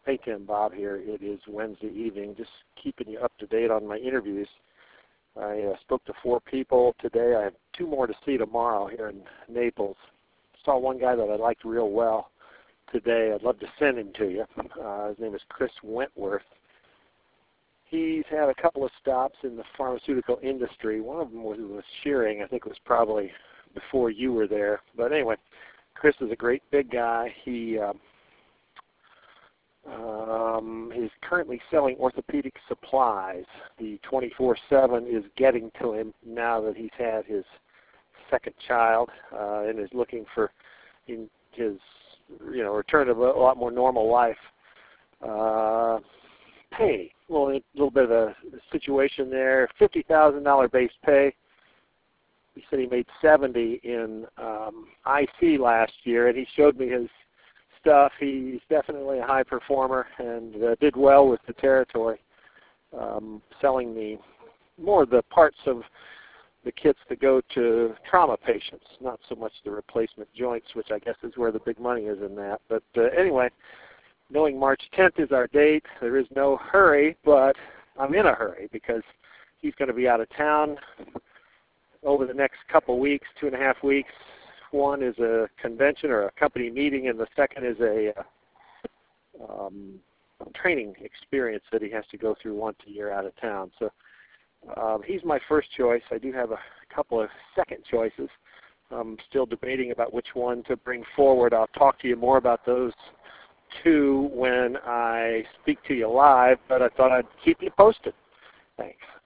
Hey Tim, Bob here. It is Wednesday evening. Just keeping you up to date on my interviews. I spoke to 4 people today. I have 2 more to see tomorrow here in Naples. Saw one guy that I liked real well today. I'd love to send him to you. His name is Chris Wentworth. He's had a couple of stops in the pharmaceutical industry. One of them was shearing. I think it was probably before you were there. But anyway, Chris is a great big guy. He's currently selling orthopedic supplies. The 24/7 is getting to him now that he's had his second child and is looking for his return to a lot more normal life. Pay. Well, a little bit of a situation there. $50,000 base pay. He said he made 70 in IC last year, and he showed me his stuff. He's definitely a high performer and did well with the territory, selling more of the parts of the kits that go to trauma patients, not so much the replacement joints, which I guess is where the big money is in that. But anyway, knowing March 10th is our date, there is no hurry, but I'm in a hurry because he's going to be out of town over the next couple weeks, 2.5 weeks. One is a convention or a company meeting, and the second is a training experience that he has to go through once a year out of town. So he's my first choice. I do have a couple of second choices. I'm still debating about which one to bring forward. I'll talk to you more about those 2 when I speak to you live, but I thought I'd keep you posted. Thanks.